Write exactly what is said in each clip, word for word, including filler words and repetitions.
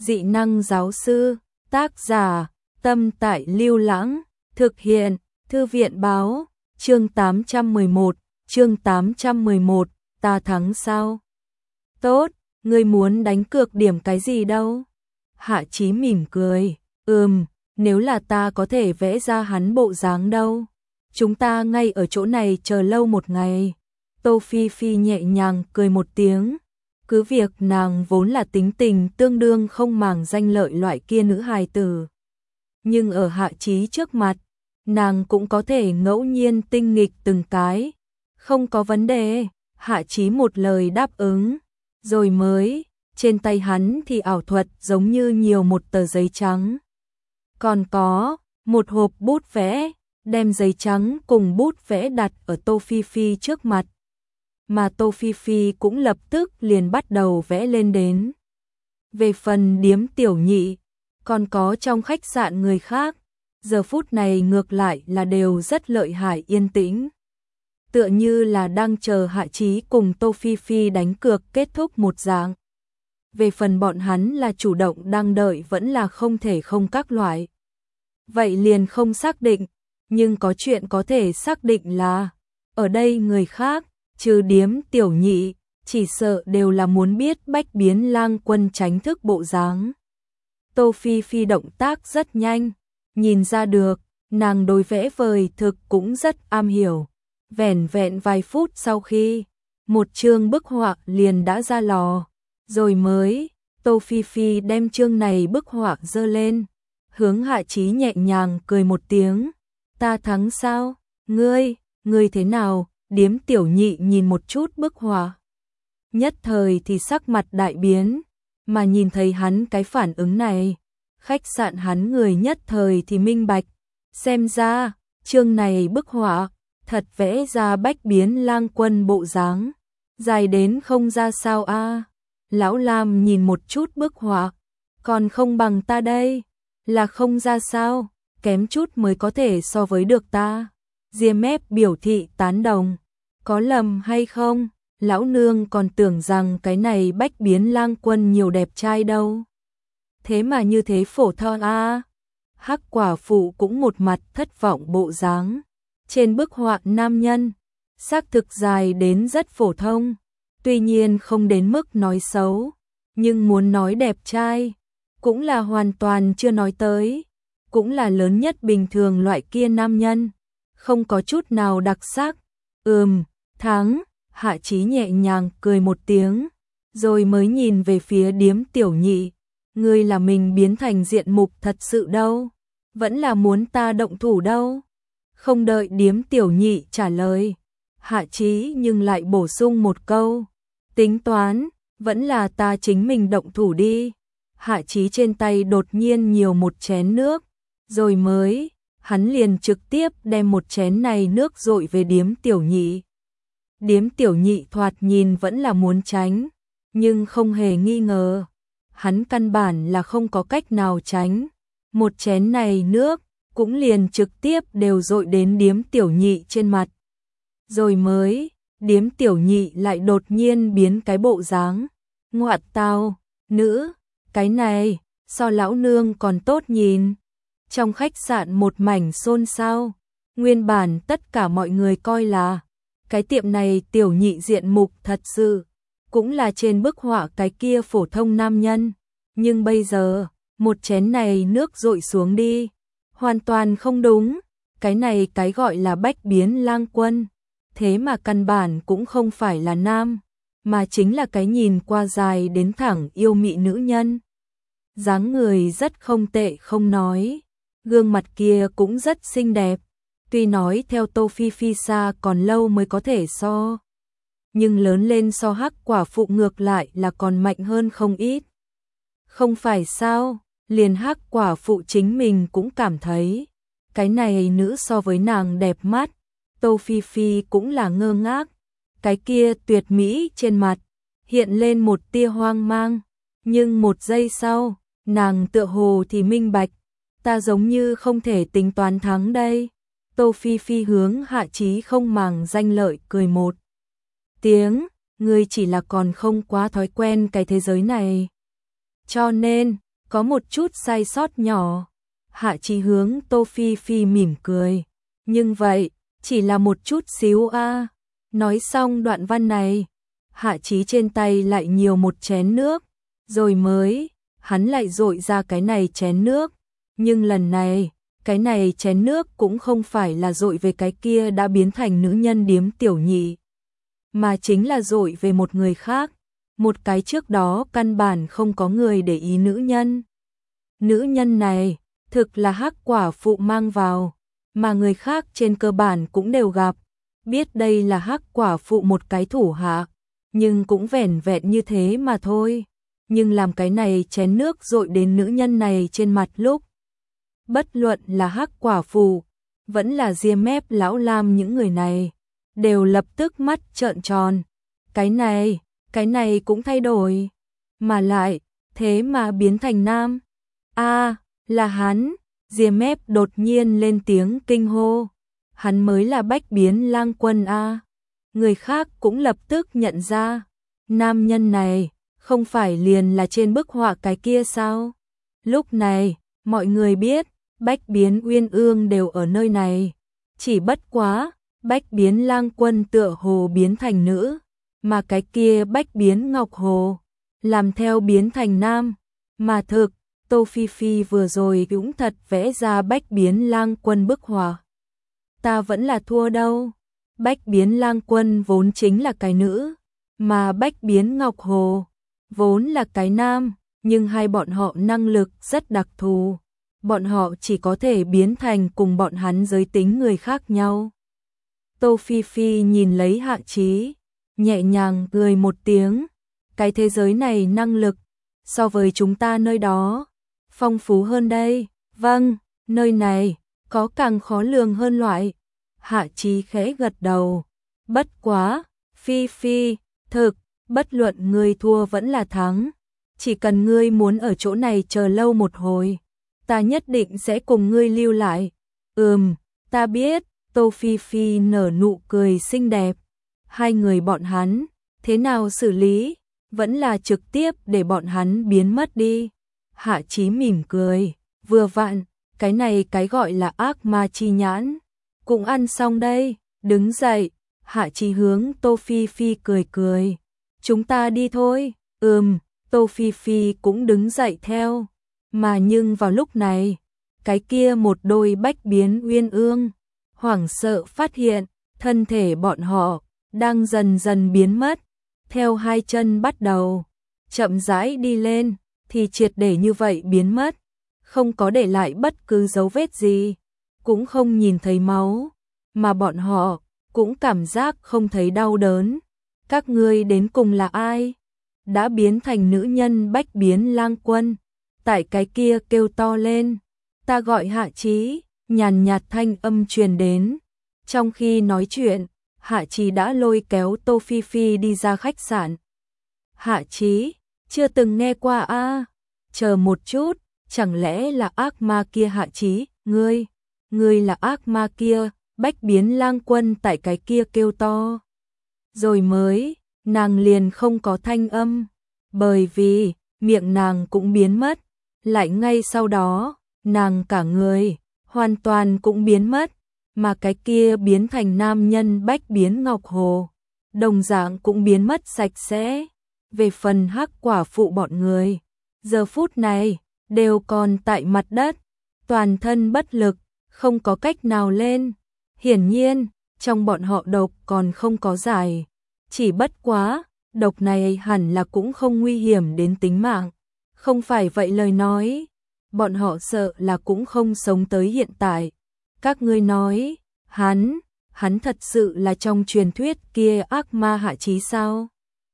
Dị năng giáo sư, tác giả, Tâm Tại Lưu Lãng, thực hiện, Thư viện báo, chương tám trăm mười một, chương tám trăm mười một, ta thắng sao? Tốt, ngươi muốn đánh cược điểm cái gì đâu? Hạ Chí mỉm cười, ừm, nếu là ta có thể vẽ ra hắn bộ dáng đâu. Chúng ta ngay ở chỗ này chờ lâu một ngày. Tô Phi Phi nhẹ nhàng cười một tiếng. Cứ việc nàng vốn là tính tình tương đương không màng danh lợi loại kia nữ hài tử. Nhưng ở Hạ Chí trước mặt, nàng cũng có thể ngẫu nhiên tinh nghịch từng cái. Không có vấn đề, Hạ Chí một lời đáp ứng. Rồi mới, trên tay hắn thì ảo thuật giống như nhiều một tờ giấy trắng. Còn có, một hộp bút vẽ, đem giấy trắng cùng bút vẽ đặt ở Tô Phi Phi trước mặt. Mà Tô Phi Phi cũng lập tức liền bắt đầu vẽ lên đến. Về phần Điếm Tiểu Nhị, còn có trong khách sạn người khác, giờ phút này ngược lại là đều rất lợi hại yên tĩnh. Tựa như là đang chờ Hạ Chí cùng Tô Phi Phi đánh cược kết thúc một dạng. Về phần bọn hắn là chủ động đang đợi vẫn là không thể không các loại. Vậy liền không xác định, nhưng có chuyện có thể xác định là, ở đây người khác, trừ Điếm Tiểu Nhị, chỉ sợ đều là muốn biết Bách Biến Lang Quân tránh thức bộ dáng. Tô Phi Phi động tác rất nhanh, nhìn ra được, nàng đối vẽ vời thực cũng rất am hiểu. Vẻn vẹn vài phút sau khi, một chương bức họa liền đã ra lò, rồi mới, Tô Phi Phi đem chương này bức họa dơ lên, hướng Hạ Chí nhẹ nhàng cười một tiếng, ta thắng sao, ngươi, ngươi thế nào, Điếm Tiểu Nhị nhìn một chút bức họa. Nhất thời thì sắc mặt đại biến, mà nhìn thấy hắn cái phản ứng này, khách sạn hắn người nhất thời thì minh bạch, xem ra, chương này bức họa, thật vẽ ra Bách Biến Lang Quân bộ dáng, dài đến không ra sao a. Lão Lam nhìn một chút bức họa, còn không bằng ta đây, là không ra sao, kém chút mới có thể so với được ta. Diêm Ép biểu thị tán đồng, có lầm hay không, lão nương còn tưởng rằng cái này Bách Biến Lang Quân nhiều đẹp trai đâu. Thế mà như thế phổ thông a. Hắc Quả Phụ cũng một mặt thất vọng bộ dáng. Trên bức họa nam nhân, xác thực dài đến rất phổ thông, tuy nhiên không đến mức nói xấu, nhưng muốn nói đẹp trai, cũng là hoàn toàn chưa nói tới, cũng là lớn nhất bình thường loại kia nam nhân, không có chút nào đặc sắc. Ừm, thắng, Hạ Chí nhẹ nhàng cười một tiếng, rồi mới nhìn về phía Điếm Tiểu Nhị, ngươi là mình biến thành diện mục thật sự đâu, vẫn là muốn ta động thủ đâu. Không đợi Điếm Tiểu Nhị trả lời, Hạ Chí nhưng lại bổ sung một câu, tính toán, vẫn là ta chính mình động thủ đi. Hạ Chí trên tay đột nhiên nhiều một chén nước, rồi mới, hắn liền trực tiếp đem một chén này nước dội về Điếm Tiểu Nhị. Điếm Tiểu Nhị thoạt nhìn vẫn là muốn tránh, nhưng không hề nghi ngờ, hắn căn bản là không có cách nào tránh. Một chén này nước, cũng liền trực tiếp đều dội đến Điếm Tiểu Nhị trên mặt. Rồi mới, Điếm Tiểu Nhị lại đột nhiên biến cái bộ dáng. Ngoại tao, nữ, cái này, so lão nương còn tốt nhìn. Trong khách sạn một mảnh xôn xao, nguyên bản tất cả mọi người coi là, cái tiệm này Tiểu Nhị diện mục thật sự, cũng là trên bức họa cái kia phổ thông nam nhân. Nhưng bây giờ, một chén này nước dội xuống đi. Hoàn toàn không đúng, cái này cái gọi là Bách Biến Lang Quân, thế mà căn bản cũng không phải là nam, mà chính là cái nhìn qua dài đến thẳng yêu mị nữ nhân. Dáng người rất không tệ không nói, gương mặt kia cũng rất xinh đẹp, tuy nói theo Tô Phi Phi xa còn lâu mới có thể so, nhưng lớn lên so Hắc Quả Phụ ngược lại là còn mạnh hơn không ít. Không phải sao? Liền Hắc Quả Phụ chính mình cũng cảm thấy, cái này nữ so với nàng đẹp mắt. Tô Phi Phi cũng là ngơ ngác, cái kia tuyệt mỹ trên mặt, hiện lên một tia hoang mang, nhưng một giây sau, nàng tựa hồ thì minh bạch, ta giống như không thể tính toán thắng đây. Tô Phi Phi hướng Hạ Chí không màng danh lợi cười một tiếng, ngươi chỉ là còn không quá thói quen cái thế giới này. Cho nên, có một chút sai sót nhỏ. Hạ Chí hướng Tô Phi Phi mỉm cười. Nhưng vậy, chỉ là một chút xíu a. Nói xong đoạn văn này, Hạ Chí trên tay lại nhiều một chén nước, rồi mới, hắn lại dội ra cái này chén nước. Nhưng lần này, cái này chén nước cũng không phải là dội về cái kia đã biến thành nữ nhân điếm tiểu nhị, mà chính là dội về một người khác, một cái trước đó căn bản không có người để ý nữ nhân. Nữ nhân này, thực là Hắc quả phụ mang vào, mà người khác trên cơ bản cũng đều gặp, biết đây là Hắc quả phụ một cái thủ hạ, nhưng cũng vẻn vẹn như thế mà thôi. Nhưng làm cái này chén nước dội đến nữ nhân này trên mặt lúc, bất luận là Hắc quả phụ, vẫn là Diêm Mép lão Lam, những người này đều lập tức mắt trợn tròn. Cái này, cái này cũng thay đổi, mà lại, thế mà biến thành nam. A, là hắn. Diêm Mép đột nhiên lên tiếng kinh hô. Hắn mới là Bách Biến Lang Quân a. Người khác cũng lập tức nhận ra, nam nhân này không phải liền là trên bức họa cái kia sao? Lúc này, mọi người biết, Bách Biến Uyên Ương đều ở nơi này, chỉ bất quá, Bách Biến Lang Quân tựa hồ biến thành nữ, mà cái kia Bách Biến Ngọc Hồ làm theo biến thành nam, mà thực Tô Phi Phi vừa rồi cũng thật vẽ ra Bách Biến Lang Quân bức họa. Ta vẫn là thua đâu. Bách Biến Lang Quân vốn chính là cái nữ, mà Bách Biến Ngọc Hồ vốn là cái nam, nhưng hai bọn họ năng lực rất đặc thù. Bọn họ chỉ có thể biến thành cùng bọn hắn giới tính người khác nhau. Tô Phi Phi nhìn lấy Hạ Chí, nhẹ nhàng cười một tiếng. Cái thế giới này năng lực, so với chúng ta nơi đó, phong phú hơn đây. Vâng, nơi này, có càng khó lường hơn loại. Hạ Chí khẽ gật đầu. Bất quá, Phi Phi, thực, bất luận ngươi thua vẫn là thắng. Chỉ cần ngươi muốn ở chỗ này chờ lâu một hồi, ta nhất định sẽ cùng ngươi lưu lại. Ừm, ta biết. Tô Phi Phi nở nụ cười xinh đẹp. Hai người bọn hắn, thế nào xử lý? Vẫn là trực tiếp để bọn hắn biến mất đi. Hạ Chí mỉm cười. Vừa vặn, cái này cái gọi là ác ma chi nhãn cũng ăn xong đây. Đứng dậy, Hạ Chí hướng Tô Phi Phi cười cười. Chúng ta đi thôi. Ừm, Tô Phi Phi cũng đứng dậy theo. Mà nhưng vào lúc này, cái kia một đôi Bách Biến Uyên Ương hoảng sợ phát hiện, thân thể bọn họ đang dần dần biến mất, theo hai chân bắt đầu chậm rãi đi lên, thì triệt để như vậy biến mất, không có để lại bất cứ dấu vết gì, cũng không nhìn thấy máu, mà bọn họ cũng cảm giác không thấy đau đớn. Các ngươi đến cùng là ai? Đã biến thành nữ nhân Bách Biến Lang Quân, tại cái kia kêu to lên. Ta gọi Hạ Chí. Nhàn nhạt thanh âm truyền đến. Trong khi nói chuyện, Hạ Chí đã lôi kéo Tô Phi Phi đi ra khách sạn. Hạ Chí, chưa từng nghe qua a. À? Chờ một chút, chẳng lẽ là ác ma kia? Hạ Chí, ngươi, ngươi là ác ma kia? Bách Biến Lang Quân tại cái kia kêu to. Rồi mới, nàng liền không có thanh âm, bởi vì miệng nàng cũng biến mất, lại ngay sau đó, nàng cả người hoàn toàn cũng biến mất, mà cái kia biến thành nam nhân Bách Biến Ngọc Hồ, đồng dạng cũng biến mất sạch sẽ. Về phần Hắc quả phụ bọn người, giờ phút này, đều còn tại mặt đất, toàn thân bất lực, không có cách nào lên. Hiển nhiên, trong bọn họ độc còn không có giải, chỉ bất quá, độc này hẳn là cũng không nguy hiểm đến tính mạng. Không phải vậy lời nói, bọn họ sợ là cũng không sống tới hiện tại. Các ngươi nói, hắn, hắn thật sự là trong truyền thuyết kia ác ma Hạ Chí sao?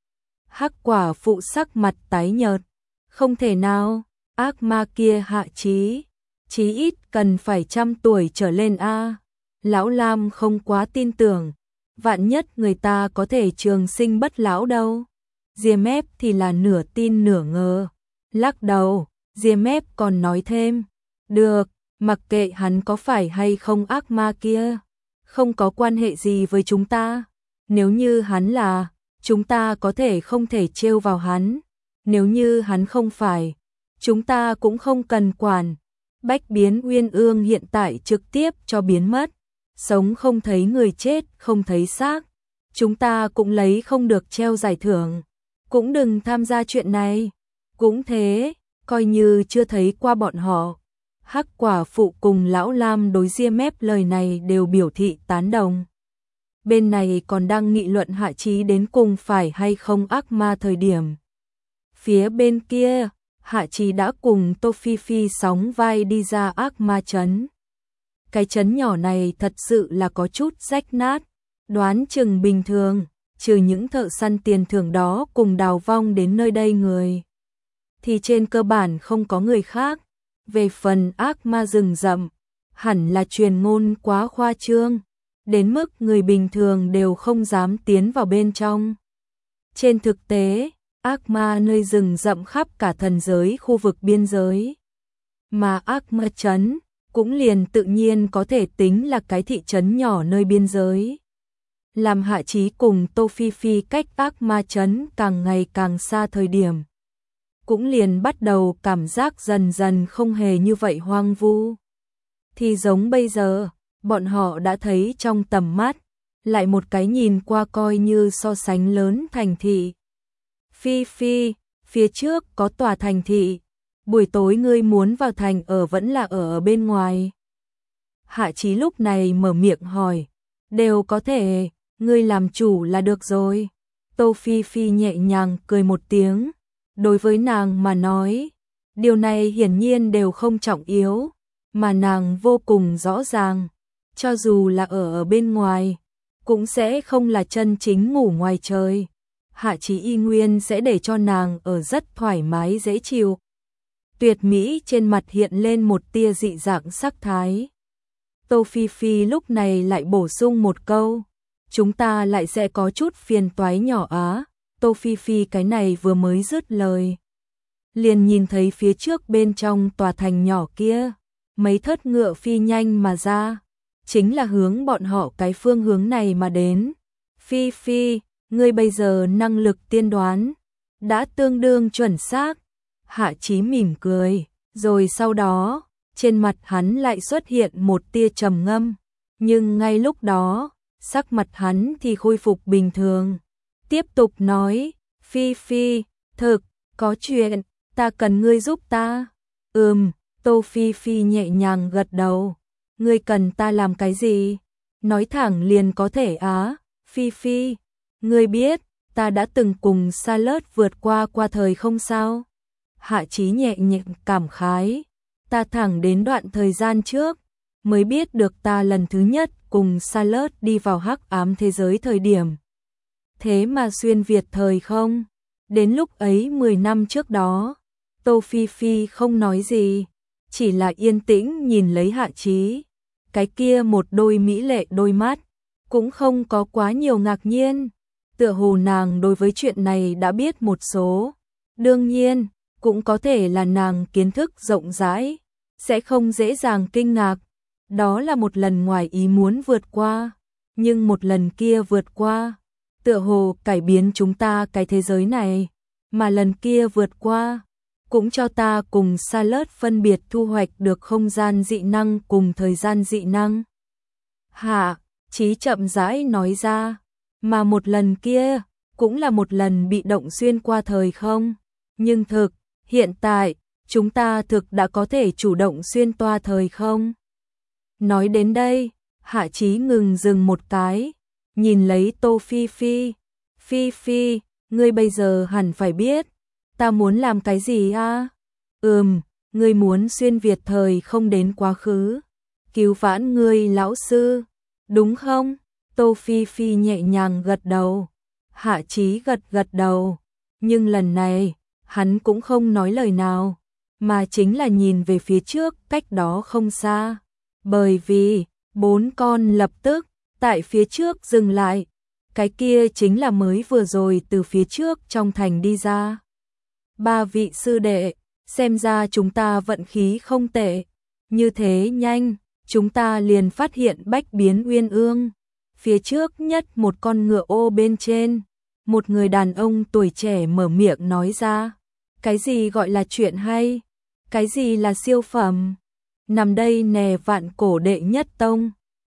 Hắc quả phụ sắc mặt tái nhợt. Không thể nào, ác ma kia Hạ Chí, chí ít cần phải trăm tuổi trở lên a. Lão Lam không quá tin tưởng, vạn nhất người ta có thể trường sinh bất lão đâu. Diêm Mép thì là nửa tin nửa ngờ, lắc đầu. Diêm Mép còn nói thêm, được, mặc kệ hắn có phải hay không ác ma kia, không có quan hệ gì với chúng ta. Nếu như hắn là, chúng ta có thể không thể trêu vào hắn. Nếu như hắn không phải, chúng ta cũng không cần quản. Bách biến uyên ương hiện tại trực tiếp cho biến mất. Sống không thấy người, chết không thấy xác. Chúng ta cũng lấy không được treo giải thưởng. Cũng đừng tham gia chuyện này. Cũng thế, coi như chưa thấy qua bọn họ. Hắc quả phụ cùng lão Lam đối ria mép lời này đều biểu thị tán đồng. Bên này còn đang nghị luận Hạ Chí đến cùng phải hay không ác ma thời điểm. Phía bên kia, Hạ Chí đã cùng Tô Phi Phi sóng vai đi ra ác ma trấn. Cái trấn nhỏ này thật sự là có chút rách nát, đoán chừng bình thường, trừ những thợ săn tiền thưởng đó cùng đào vong đến nơi đây người. Thì trên cơ bản không có người khác. Về phần ác ma rừng rậm, hẳn là truyền ngôn quá khoa trương, đến mức người bình thường đều không dám tiến vào bên trong. Trên thực tế, ác ma nơi rừng rậm khắp cả thần giới khu vực biên giới. Mà ác ma trấn cũng liền tự nhiên có thể tính là cái thị trấn nhỏ nơi biên giới. Làm Hạ Chí cùng Tô Phi Phi cách ác ma trấn càng ngày càng xa thời điểm. Cũng liền bắt đầu cảm giác dần dần không hề như vậy hoang vu. Thì giống bây giờ, bọn họ đã thấy trong tầm mắt, lại một cái nhìn qua coi như so sánh lớn thành thị. Phi Phi, phía trước có tòa thành thị, buổi tối ngươi muốn vào thành ở vẫn là ở, ở bên ngoài. Hạ Chí lúc này mở miệng hỏi, đều có thể, ngươi làm chủ là được rồi. Tô Phi Phi nhẹ nhàng cười một tiếng. Đối với nàng mà nói, điều này hiển nhiên đều không trọng yếu, mà nàng vô cùng rõ ràng, cho dù là ở ở bên ngoài, cũng sẽ không là chân chính ngủ ngoài trời. Hạ Chí y nguyên sẽ để cho nàng ở rất thoải mái dễ chịu. Tuyệt mỹ trên mặt hiện lên một tia dị dạng sắc thái. Tô Phi Phi lúc này lại bổ sung một câu, chúng ta lại sẽ có chút phiền toái nhỏ á. Tô Phi Phi cái này vừa mới dứt lời, liền nhìn thấy phía trước bên trong tòa thành nhỏ kia, mấy thất ngựa phi nhanh mà ra, chính là hướng bọn họ cái phương hướng này mà đến. Phi Phi, ngươi bây giờ năng lực tiên đoán đã tương đương chuẩn xác. Hạ Chí mỉm cười, rồi sau đó, trên mặt hắn lại xuất hiện một tia trầm ngâm, nhưng ngay lúc đó, sắc mặt hắn thì khôi phục bình thường. Tiếp tục nói, Phi Phi, thực, có chuyện, ta cần ngươi giúp ta. Ừm, Tô Phi Phi nhẹ nhàng gật đầu. Ngươi cần ta làm cái gì? Nói thẳng liền có thể á. Phi Phi, ngươi biết, ta đã từng cùng Salad vượt qua qua thời không sao? Hạ Chí nhẹ nhàng cảm khái. Ta thẳng đến đoạn thời gian trước, mới biết được ta lần thứ nhất cùng Salad đi vào hắc ám thế giới thời điểm. Thế mà xuyên Việt thời không? Đến lúc ấy mười năm trước đó, Tô Phi Phi không nói gì, chỉ là yên tĩnh nhìn lấy Hạ Chí. Cái kia một đôi mỹ lệ đôi mắt, cũng không có quá nhiều ngạc nhiên. Tựa hồ nàng đối với chuyện này đã biết một số. Đương nhiên, cũng có thể là nàng kiến thức rộng rãi, sẽ không dễ dàng kinh ngạc. Đó là một lần ngoài ý muốn vượt qua, nhưng một lần kia vượt qua, tựa hồ cải biến chúng ta cái thế giới này, mà lần kia vượt qua, cũng cho ta cùng Salad phân biệt thu hoạch được không gian dị năng cùng thời gian dị năng. Hạ Chí chậm rãi nói ra, mà một lần kia, cũng là một lần bị động xuyên qua thời không, nhưng thực, hiện tại, chúng ta thực đã có thể chủ động xuyên toa thời không. Nói đến đây, Hạ Chí ngừng dừng một cái, nhìn lấy Tô Phi Phi. Phi Phi, ngươi bây giờ hẳn phải biết, ta muốn làm cái gì a? Ừm, ngươi muốn xuyên Việt thời không đến quá khứ, cứu vãn ngươi lão sư, đúng không? Tô Phi Phi nhẹ nhàng gật đầu. Hạ Chí gật gật đầu, nhưng lần này, hắn cũng không nói lời nào, mà chính là nhìn về phía trước cách đó không xa. Bởi vì, bốn con lập tức, tại phía trước dừng lại. Cái kia chính là mới vừa rồi từ phía trước trong thành đi ra. Ba vị sư đệ, xem ra chúng ta vận khí không tệ. Như thế nhanh, chúng ta liền phát hiện bách biến uyên ương. Phía trước nhất một con ngựa ô bên trên, một người đàn ông tuổi trẻ mở miệng nói ra. Cái gì gọi là chuyện hay? Cái gì là siêu phẩm? Nằm đây nè vạn cổ đệ nhất tông.